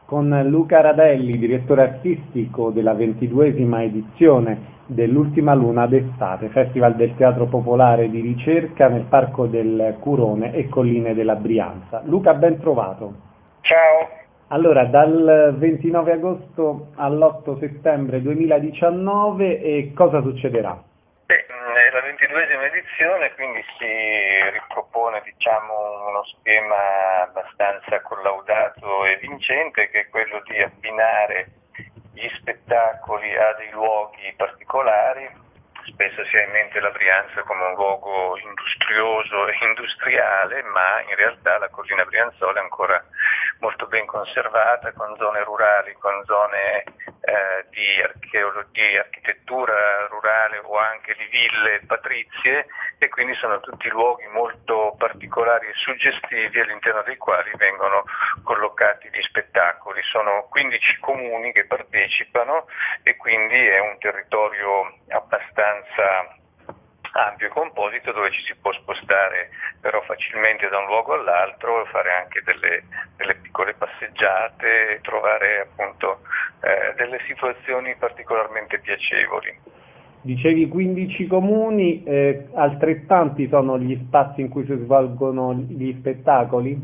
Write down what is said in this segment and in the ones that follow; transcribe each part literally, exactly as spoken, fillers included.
con Luca Radelli, direttore artistico della ventiduesima edizione dell'Ultima Luna d'Estate, Festival del Teatro Popolare di Ricerca nel Parco del Curone e Colline della Brianza. Luca, ben trovato. Ciao. Allora, dal ventinove agosto all'otto settembre duemiladiciannove, e cosa succederà? Beh, è la ventiduesima edizione, quindi si ripropone diciamo uno schema abbastanza collaudato e vincente, che è quello di abbinare gli spettacoli a dei luoghi particolari. Spesso si ha in mente la Brianza come un luogo industrioso e industriale, ma in realtà la collina brianzola è ancora molto ben conservata, con zone rurali, con zone eh, di, archeolo- di architettura rurale o anche di ville patrizie, e quindi sono tutti luoghi molto particolari e suggestivi all'interno dei quali vengono collocati gli spettacoli. Sono quindici comuni che partecipano e quindi è un territorio abbastanza ampio e composito, dove ci si può spostare però facilmente da un luogo all'altro, fare anche delle, delle piccole passeggiate, trovare appunto eh, delle situazioni particolarmente piacevoli. Dicevi quindici comuni, eh, altrettanti sono gli spazi in cui si svolgono gli spettacoli?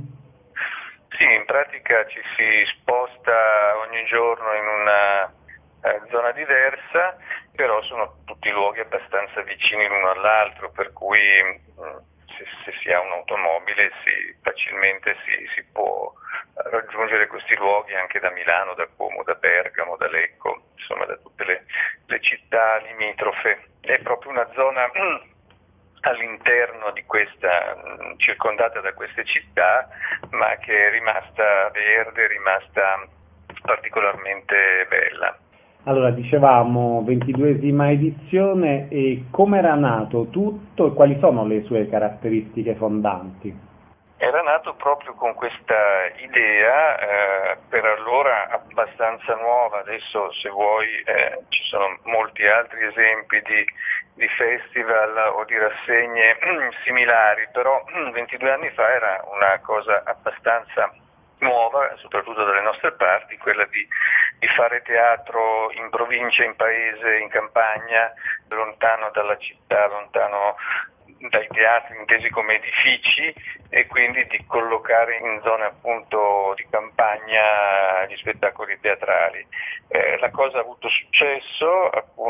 Sì, in pratica ci si sposta ogni giorno in una eh, zona diversa, però sono tutti luoghi abbastanza vicini l'uno all'altro, per cui mh, se, se si ha un'automobile si, facilmente si, si può raggiungere questi luoghi anche da Milano, da Como, da Bergamo, da Lecco, insomma da tutte le, le città limitrofe. È proprio una zona mh, all'interno di questa, mh, circondata da queste città, ma che è rimasta verde, è rimasta particolarmente bella. Allora, dicevamo ventiduesima edizione, e come era nato tutto e quali sono le sue caratteristiche fondanti? Era nato proprio con questa idea, eh, per allora abbastanza nuova. Adesso, se vuoi, eh, ci sono molti altri esempi di, di festival o di rassegne similari, però ventidue anni fa era una cosa abbastanza nuova, soprattutto dalle nostre parti, quella di, di fare teatro in provincia, in paese, in campagna, lontano dalla città, lontano dai teatri intesi come edifici, e quindi di collocare in zone appunto di campagna gli spettacoli teatrali. Eh, la cosa ha avuto successo,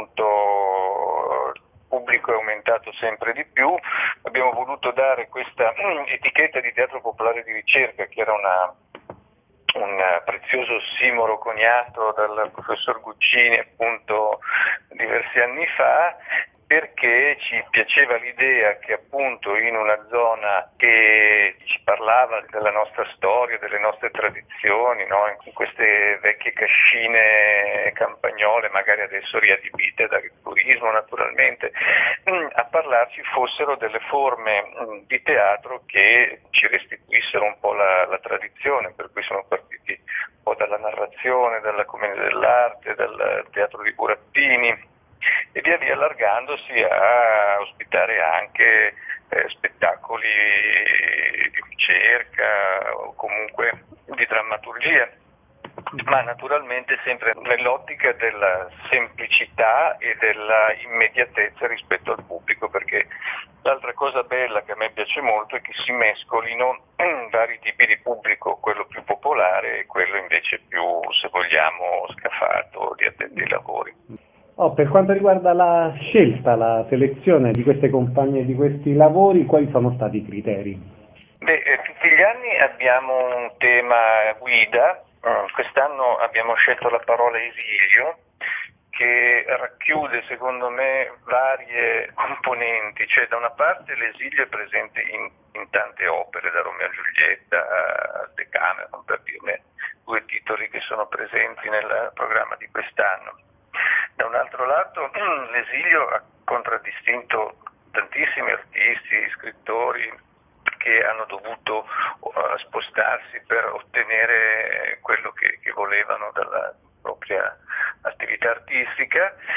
appunto il pubblico è aumentato sempre di più. Abbiamo voluto dare questa etichetta di teatro popolare di ricerca, che era una un prezioso ossimoro coniato dal professor Guccini appunto diversi anni fa, perché ci piaceva l'idea che appunto in una zona che ci parlava della nostra storia, delle nostre tradizioni, no? In queste vecchie cascine campagnole, magari adesso riadibite dal turismo naturalmente, a parlarci fossero delle forme di teatro che ci restituissero un po' la, la tradizione, per cui sono partiti un po' dalla narrazione, dalla commedia dell'arte, dal teatro di burattini, e via via allargandosi a ospitare anche eh, spettacoli di ricerca o comunque di drammaturgia, ma naturalmente sempre nell'ottica della semplicità e della immediatezza rispetto al pubblico, perché l'altra cosa bella che a me piace molto è che si mescolino vari tipi di pubblico, quello più popolare e quello invece più, se vogliamo, scafato, di addetti ai lavori. Oh, per quanto riguarda la scelta, la selezione di queste compagne e di questi lavori, quali sono stati i criteri? Beh, eh, tutti gli anni abbiamo un tema guida. Mm, quest'anno abbiamo scelto la parola esilio, che racchiude secondo me varie componenti, cioè da una parte l'esilio è presente in, in tante opere, da Romeo e Giulietta a Decameron, per dirne due titoli che sono presenti nel programma di quest'anno. Da un altro lato l'esilio ha contraddistinto tantissimi artisti, scrittori che hanno dovuto uh, spostarsi per ottenere quello che, che volevano dalla propria attività artistica,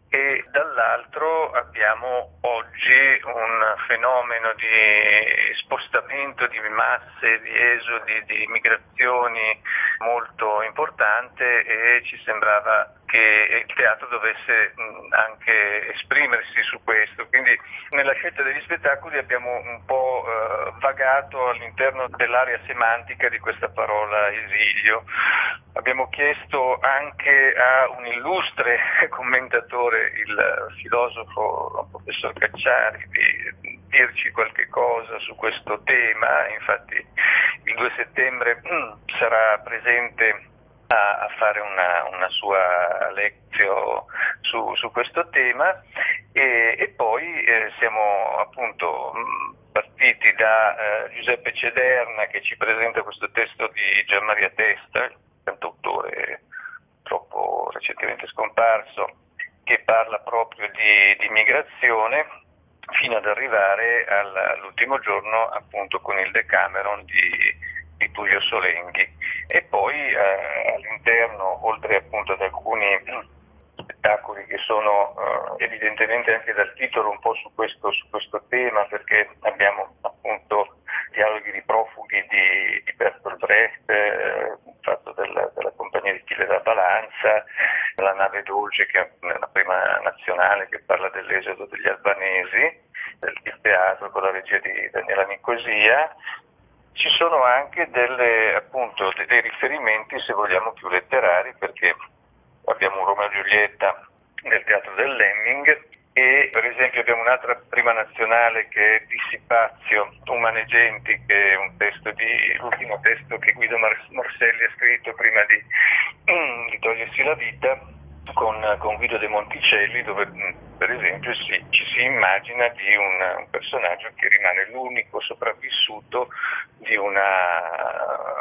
e dall'altro abbiamo oggi un fenomeno di spostamento di masse, di esodi, di migrazioni molto importante e ci sembrava che il teatro dovesse anche esprimersi su questo. Quindi nella scelta degli spettacoli abbiamo un po' eh, vagato all'interno dell'area semantica di questa parola esilio. Abbiamo chiesto anche a un illustre commentatore, il filosofo professor Cacciari, di dirci qualche cosa su questo tema. Infatti il due settembre sarà presente a, a fare una, una sua lezione su, su questo tema e, e poi eh, siamo appunto partiti da eh, Giuseppe Cederna, che ci presenta questo testo di Gianmaria Testa, cantautore troppo recentemente scomparso, che parla proprio di, di migrazione, fino ad arrivare all, all'ultimo giorno appunto con il Decameron di, di Tullio Solenghi. E poi eh, all'interno, oltre appunto ad alcuni spettacoli che sono eh, evidentemente anche dal titolo un po' su questo, su questo tema, perché abbiamo appunto Dialoghi di profughi di, di Bertolt Brecht, eh, fatto della, della compagnia di Achille da Balanza, La nave dolce, che è la prima nazionale, che parla dell'esodo degli albanesi, il teatro con la regia di Daniela Nicosia. Ci sono anche delle, appunto, dei riferimenti, se vogliamo, più letterari, perché abbiamo un Romeo e Giulietta nel teatro del Lemming e per esempio abbiamo un'altra prima nazionale che è Dissipazio Umanegenti, che è un testo di, l'ultimo testo che Guido Morselli ha scritto prima di, di togliersi la vita, con, con Guido De Monticelli, dove per esempio si, ci si immagina di un, un personaggio che rimane l'unico sopravvissuto di una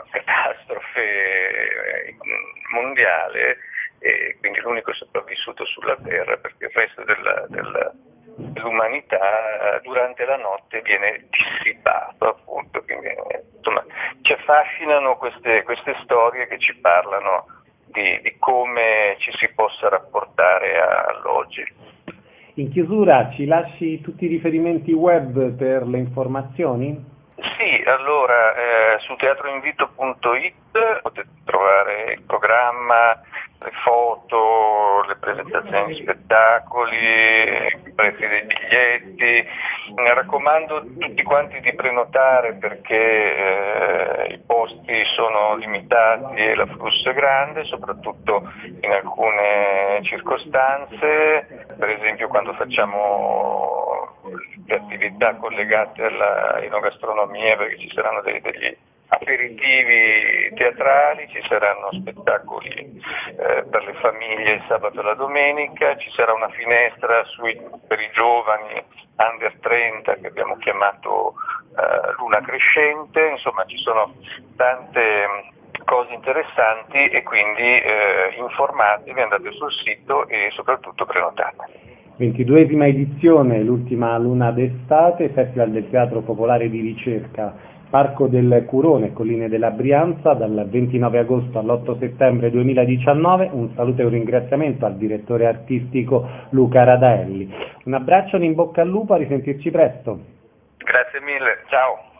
catastrofe mondiale e quindi l'unico sopravvissuto sulla Terra, perché il resto della, della, dell'umanità durante la notte viene dissipato, appunto. Quindi, insomma, ci affascinano queste, queste storie che ci parlano di, di come ci si possa rapportare all'oggi. In chiusura ci lasci tutti i riferimenti web per le informazioni? Sì, allora eh, su teatroinvito punto it potete trovare il programma, le foto, le presentazioni di spettacoli, i prezzi dei biglietti. Mi raccomando tutti quanti di prenotare, perché eh, i posti sono limitati e l'afflusso è grande, soprattutto in alcune circostanze, per esempio quando facciamo le attività collegate alla enogastronomia, perché ci saranno dei, degli aperitivi teatrali, ci saranno spettacoli eh, per le famiglie il sabato e la domenica, ci sarà una finestra sui, per i giovani under trenta che abbiamo chiamato eh, Luna Crescente. Insomma, ci sono tante cose interessanti e quindi eh, informatevi, andate sul sito e soprattutto prenotate. ventiduesima edizione, l'ultima luna d'estate, Festival del Teatro Popolare di Ricerca, Parco del Curone, Colline della Brianza, dal ventinove agosto all'otto settembre duemiladiciannove. Un saluto e un ringraziamento al direttore artistico Luca Radaelli. Un abbraccio e un in bocca al lupo, a risentirci presto. Grazie mille, ciao.